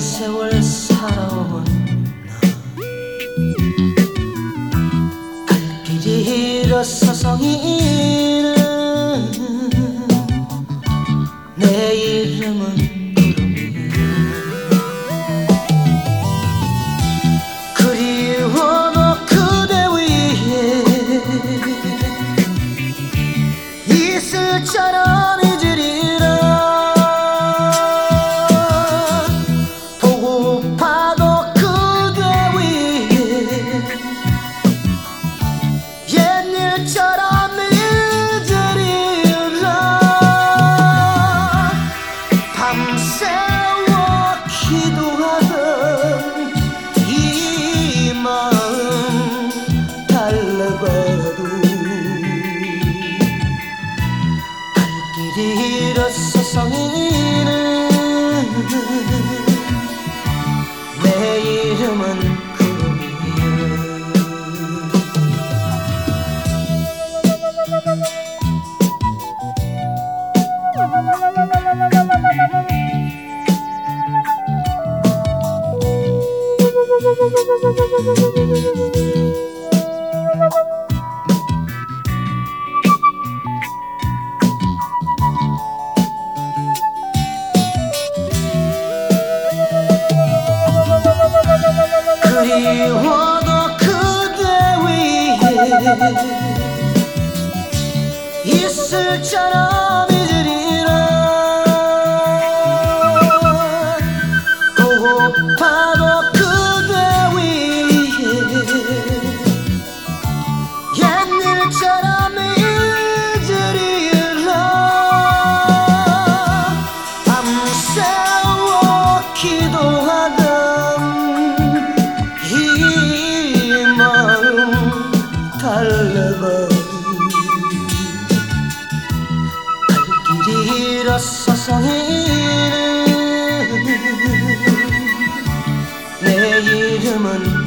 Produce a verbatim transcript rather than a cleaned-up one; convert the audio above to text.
세월 살아온 나 갈 길이 잃어 서성이는 내 이름은 구름이야. 그리워도 그대 위에 이슬처럼 잊으리라. 보고파도 그대 위에 옛일처럼 잊으리라. 밤새워 기도하던 이 마음 달래봐도 갈 길이 잃어 서성이는 내 이름은 그리워도 그대 위에 이슬처럼 잊으리라. 보고파도 그대 위에 옛일처럼 잊으리라. 밤새워 기도하던 이 마음 달래봐도 갈 길이 잃어 서성이는 내 이름은